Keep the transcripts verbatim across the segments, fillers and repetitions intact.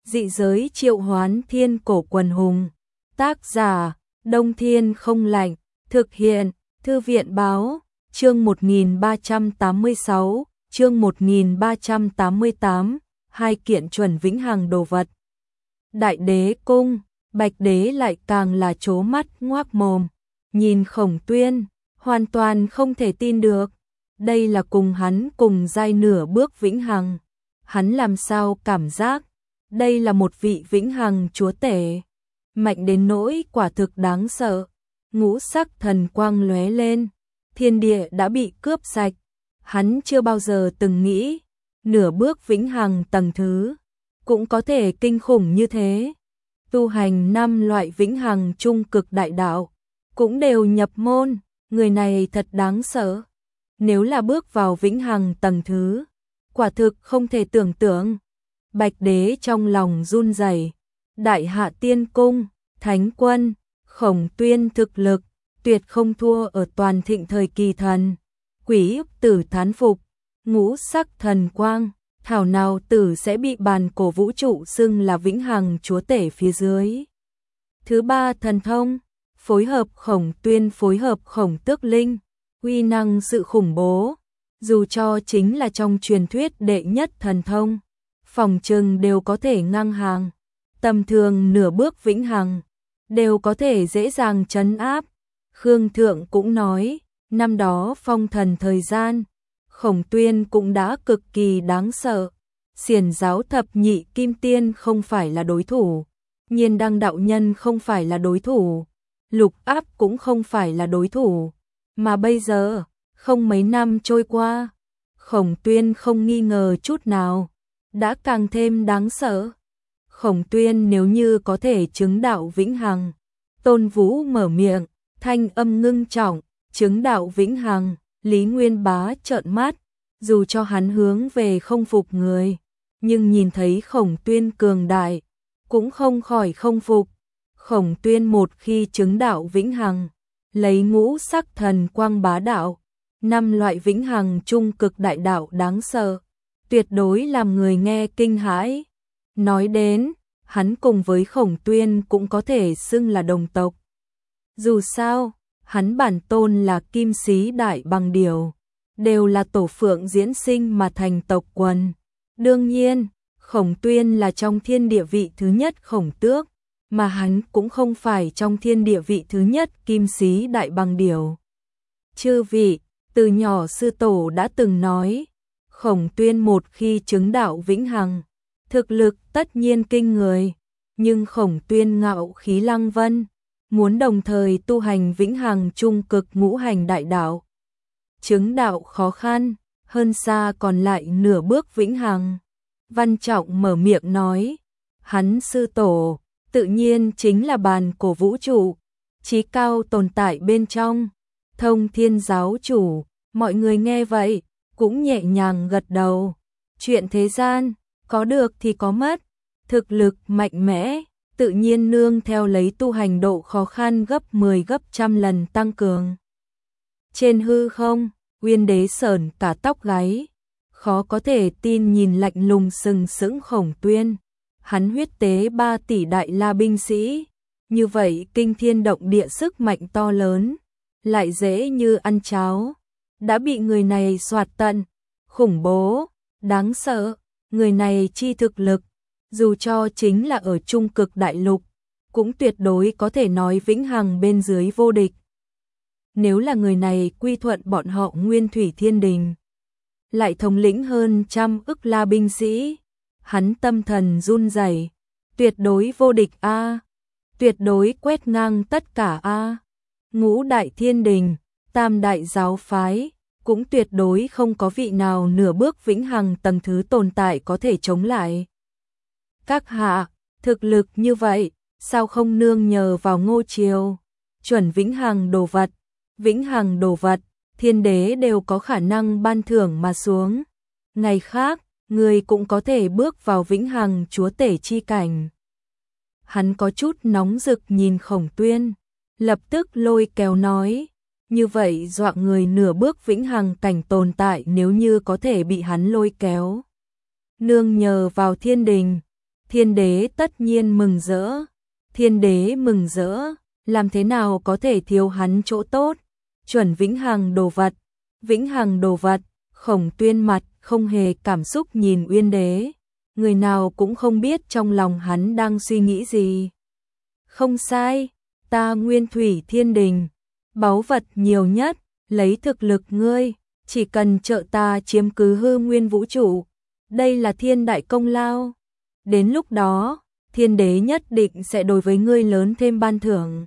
Dị giới triệu hoán thiên cổ quần hùng. Tác giả, Đông Thiên không lạnh. Thực hiện, Thư viện báo, chương một nghìn ba trăm tám mươi sáu, chương một nghìn ba trăm tám mươi tám, hai kiện chuẩn vĩnh hằng đồ vật. Đại đế cung, Bạch đế lại càng là trố mắt ngoác mồm, nhìn Khổng Tuyên, hoàn toàn không thể tin được. Đây là cùng hắn cùng giai nửa bước vĩnh hằng. Hắn làm sao cảm giác đây là một vị vĩnh hằng chúa tể, mạnh đến nỗi quả thực đáng sợ. Ngũ sắc thần quang lóe lên, thiên địa đã bị cướp sạch. Hắn chưa bao giờ từng nghĩ, nửa bước vĩnh hằng tầng thứ cũng có thể kinh khủng như thế. Tu hành năm loại vĩnh hằng trung cực đại đạo, cũng đều nhập môn, người này thật đáng sợ. Nếu là bước vào vĩnh hằng tầng thứ, quả thực không thể tưởng tượng. Bạch đế trong lòng run rẩy. Đại Hạ Tiên Cung, Thánh Quân, Khổng Tuyên thực lực tuyệt không thua ở toàn thịnh thời kỳ thần. Quỷ tử thán phục, ngũ sắc thần quang, thảo nào tử sẽ bị bàn cổ vũ trụ xưng là vĩnh hằng chúa tể phía dưới. Thứ ba thần thông, phối hợp Khổng Tuyên phối hợp Khổng Tước Linh, uy năng sự khủng bố, dù cho chính là trong truyền thuyết đệ nhất thần thông, phòng trừng đều có thể ngang hàng. Tầm thường nửa bước vĩnh hằng đều có thể dễ dàng trấn áp. Khương Thượng cũng nói, năm đó phong thần thời gian, Khổng Tuyên cũng đã cực kỳ đáng sợ. Xiển giáo thập nhị kim tiên không phải là đối thủ, Nhiên Đăng đạo nhân không phải là đối thủ, Lục Áp cũng không phải là đối thủ. Mà bây giờ, không mấy năm trôi qua, Khổng Tuyên không nghi ngờ chút nào, đã càng thêm đáng sợ. Khổng Tuyên nếu như có thể chứng đạo vĩnh hằng, Tôn Vũ mở miệng, thanh âm ngưng trọng, chứng đạo vĩnh hằng. Lý Nguyên Bá trợn mắt, dù cho hắn hướng về không phục người, nhưng nhìn thấy Khổng Tuyên cường đại, cũng không khỏi không phục. Khổng Tuyên một khi chứng đạo vĩnh hằng, lấy ngũ sắc thần quang bá đạo, năm loại vĩnh hằng trung cực đại đạo đáng sợ, tuyệt đối làm người nghe kinh hãi. Nói đến, hắn cùng với Khổng Tuyên cũng có thể xưng là đồng tộc. Dù sao, hắn bản tôn là Kim Sĩ Đại Bằng Điểu, đều là tổ phượng diễn sinh mà thành tộc quần. Đương nhiên, Khổng Tuyên là trong thiên địa vị thứ nhất Khổng Tước, mà hắn cũng không phải trong thiên địa vị thứ nhất Kim Sĩ Đại Bằng Điểu. Chư vị, từ nhỏ sư tổ đã từng nói, Khổng Tuyên một khi chứng đạo vĩnh hằng, thực lực tất nhiên kinh người, nhưng Khổng Tuyên ngạo khí lăng vân, muốn đồng thời tu hành vĩnh hằng trung cực ngũ hành đại đạo. Chứng đạo khó khăn, hơn xa còn lại nửa bước vĩnh hằng. Văn Trọng mở miệng nói, hắn sư tổ, tự nhiên chính là bàn cổ vũ trụ, chí cao tồn tại bên trong, Thông Thiên giáo chủ. Mọi người nghe vậy, cũng nhẹ nhàng gật đầu. Chuyện thế gian, có được thì có mất, thực lực mạnh mẽ, tự nhiên nương theo lấy tu hành độ khó khăn gấp mười gấp trăm lần tăng cường. Trên hư không, Uyên đế sởn cả tóc gáy, khó có thể tin nhìn lạnh lùng sừng sững Khổng Tuyên. Hắn huyết tế ba tỷ đại la binh sĩ, như vậy kinh thiên động địa sức mạnh to lớn, lại dễ như ăn cháo, đã bị người này soạt tận. Khủng bố, đáng sợ, người này chi thực lực, dù cho chính là ở trung cực đại lục, cũng tuyệt đối có thể nói vĩnh hằng bên dưới vô địch. Nếu là người này quy thuận bọn họ Nguyên Thủy Thiên Đình, lại thống lĩnh hơn trăm ức la binh sĩ, hắn tâm thần run rẩy. Tuyệt đối vô địch a, tuyệt đối quét ngang tất cả a. Ngũ đại thiên đình, tam đại giáo phái, cũng tuyệt đối không có vị nào nửa bước vĩnh hằng tầng thứ tồn tại có thể chống lại. Các hạ, thực lực như vậy, sao không nương nhờ vào Ngô Triều? Chuẩn vĩnh hằng đồ vật, vĩnh hằng đồ vật, thiên đế đều có khả năng ban thưởng mà xuống. Ngày khác, người cũng có thể bước vào vĩnh hằng chúa tể chi cảnh. Hắn có chút nóng rực nhìn Khổng Tuyên, lập tức lôi kéo nói, như vậy dọa người nửa bước vĩnh hằng cảnh tồn tại nếu như có thể bị hắn lôi kéo. Nương nhờ vào thiên đình, Thiên đế tất nhiên mừng rỡ. Thiên đế mừng rỡ, làm thế nào có thể thiếu hắn chỗ tốt? Chuẩn vĩnh hằng đồ vật, vĩnh hằng đồ vật. Khổng Tuyên mặt không hề cảm xúc nhìn Uyên đế, người nào cũng không biết trong lòng hắn đang suy nghĩ gì. Không sai, ta Nguyên Thủy Thiên Đình, báu vật nhiều nhất, lấy thực lực ngươi, chỉ cần trợ ta chiếm cứ hư nguyên vũ trụ, đây là thiên đại công lao. Đến lúc đó, thiên đế nhất định sẽ đối với ngươi lớn thêm ban thưởng.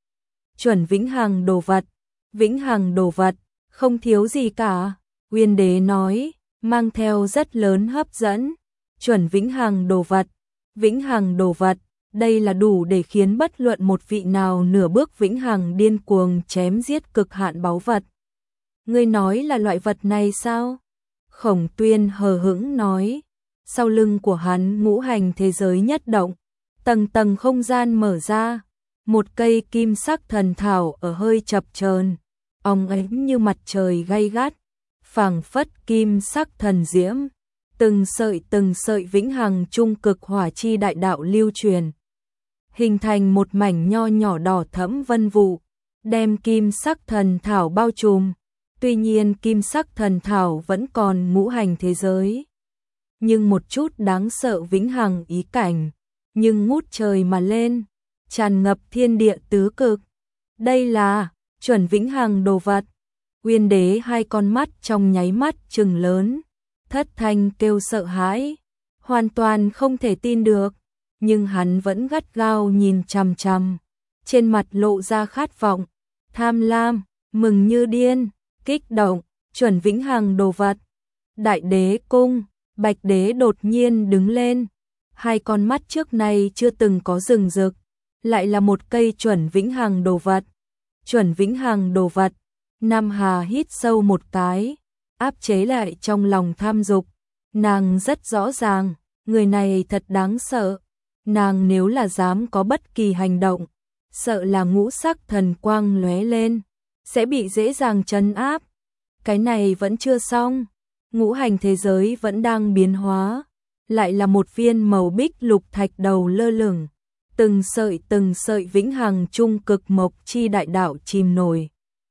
Chuẩn vĩnh hằng đồ vật, vĩnh hằng đồ vật, không thiếu gì cả, Uyên đế nói, mang theo rất lớn hấp dẫn. Chuẩn vĩnh hằng đồ vật, vĩnh hằng đồ vật, đây là đủ để khiến bất luận một vị nào nửa bước vĩnh hằng điên cuồng chém giết cực hạn báu vật. Ngươi nói là loại vật này sao? Khổng Tuyên hờ hững nói. Sau lưng của hắn ngũ hành thế giới nhất động, tầng tầng không gian mở ra, một cây kim sắc thần thảo ở hơi chập chờn, óng ánh như mặt trời gay gắt, phảng phất kim sắc thần diễm, từng sợi từng sợi vĩnh hằng trung cực hỏa chi đại đạo lưu truyền, hình thành một mảnh nho nhỏ đỏ thẫm vân vụ, đem kim sắc thần thảo bao trùm. Tuy nhiên kim sắc thần thảo vẫn còn ngũ hành thế giới, nhưng một chút đáng sợ vĩnh hằng ý cảnh, nhưng ngút trời mà lên, tràn ngập thiên địa tứ cực. Đây là chuẩn vĩnh hằng đồ vật. Uyên đế hai con mắt trong nháy mắt trừng lớn, thất thanh kêu sợ hãi, hoàn toàn không thể tin được, nhưng hắn vẫn gắt gao nhìn chằm chằm, trên mặt lộ ra khát vọng, tham lam, mừng như điên, kích động. Chuẩn vĩnh hằng đồ vật. Đại đế cung, Bạch đế đột nhiên đứng lên, hai con mắt trước nay chưa từng có rừng rực, lại là một cây chuẩn vĩnh hằng đồ vật. Chuẩn vĩnh hằng đồ vật. Nam Hà hít sâu một cái, áp chế lại trong lòng tham dục. Nàng rất rõ ràng, người này thật đáng sợ. Nàng nếu là dám có bất kỳ hành động, sợ là ngũ sắc thần quang lóe lên, sẽ bị dễ dàng trấn áp. Cái này vẫn chưa xong, ngũ hành thế giới vẫn đang biến hóa, lại là một viên màu bích lục thạch đầu lơ lửng, từng sợi từng sợi vĩnh hằng trung cực mộc chi đại đạo chìm nổi.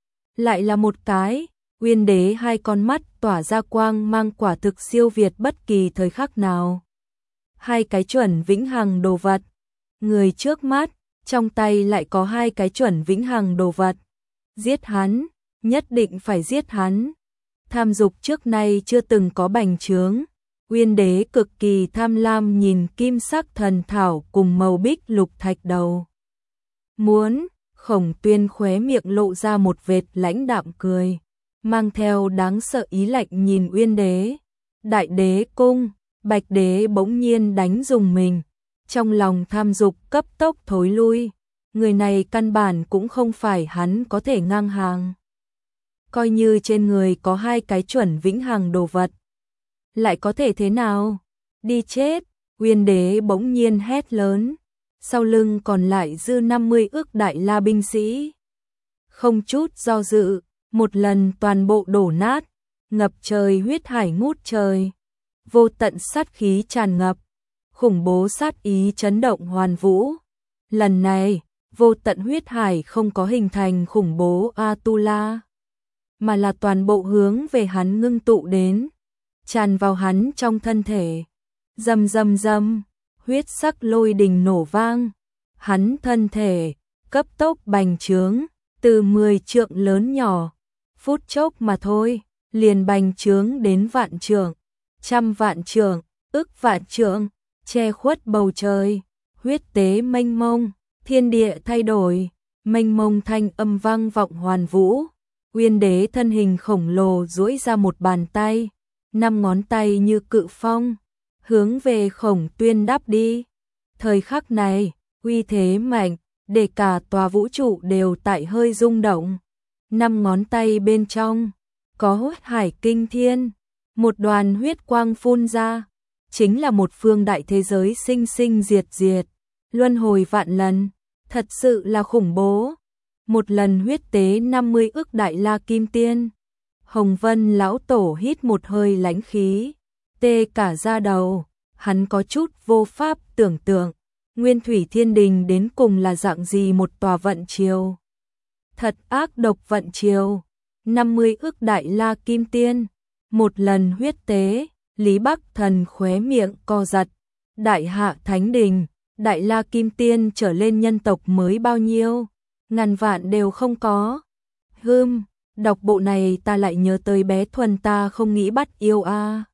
Lại là một cái, Uyên đế hai con mắt tỏa ra quang mang quả thực siêu việt bất kỳ thời khắc nào. Hai cái chuẩn vĩnh hằng đồ vật, người trước mắt, trong tay lại có hai cái chuẩn vĩnh hằng đồ vật. Giết hắn, nhất định phải giết hắn. Tham dục trước nay chưa từng có bành trướng, Uyên đế cực kỳ tham lam nhìn kim sắc thần thảo cùng màu bích lục thạch đầu. Muốn, Khổng Tuyên khóe miệng lộ ra một vệt lãnh đạm cười, mang theo đáng sợ ý lạnh nhìn Uyên đế. Đại đế cung, Bạch đế bỗng nhiên đánh rùng mình, trong lòng tham dục cấp tốc thối lui, người này căn bản cũng không phải hắn có thể ngang hàng. Coi như trên người có hai cái chuẩn vĩnh hằng đồ vật, lại có thể thế nào? Đi chết! Uyên đế bỗng nhiên hét lớn, sau lưng còn lại dư năm mươi ức đại la binh sĩ. Không chút do dự, một lần toàn bộ đổ nát, ngập trời huyết hải ngút trời, vô tận sát khí tràn ngập, khủng bố sát ý chấn động hoàn vũ. Lần này, vô tận huyết hải không có hình thành khủng bố Atula, mà là toàn bộ hướng về hắn ngưng tụ đến, tràn vào hắn trong thân thể. Rầm rầm rầm, huyết sắc lôi đình nổ vang, hắn thân thể cấp tốc bành trướng, từ mười trượng lớn nhỏ, phút chốc mà thôi, liền bành trướng đến vạn trượng, trăm vạn trượng, ức vạn trượng, che khuất bầu trời. Huyết tế mênh mông, thiên địa thay đổi, mênh mông thanh âm vang vọng hoàn vũ. Uyên đế thân hình khổng lồ duỗi ra một bàn tay, năm ngón tay như cự phong, hướng về Khổng Tuyên đáp đi. Thời khắc này, uy thế mạnh, để cả tòa vũ trụ đều tại hơi rung động. Năm ngón tay bên trong, có huyết hải kinh thiên, một đoàn huyết quang phun ra, chính là một phương đại thế giới sinh sinh diệt diệt, luân hồi vạn lần, thật sự là khủng bố. Một lần huyết tế năm mươi ức đại la kim tiên. Hồng Vân lão tổ hít một hơi lãnh khí, tê cả da đầu, hắn có chút vô pháp tưởng tượng, Nguyên Thủy Thiên Đình đến cùng là dạng gì một tòa vận triều. Thật ác độc vận triều, năm mươi ức đại la kim tiên, một lần huyết tế, Lý Bắc Thần khóe miệng co giật, đại hạ thánh đình, đại la kim tiên trở lên nhân tộc mới bao nhiêu, ngàn vạn đều không có. Hừm, đọc bộ này ta lại nhớ tới bé Thuần ta không nghĩ bắt yêu a.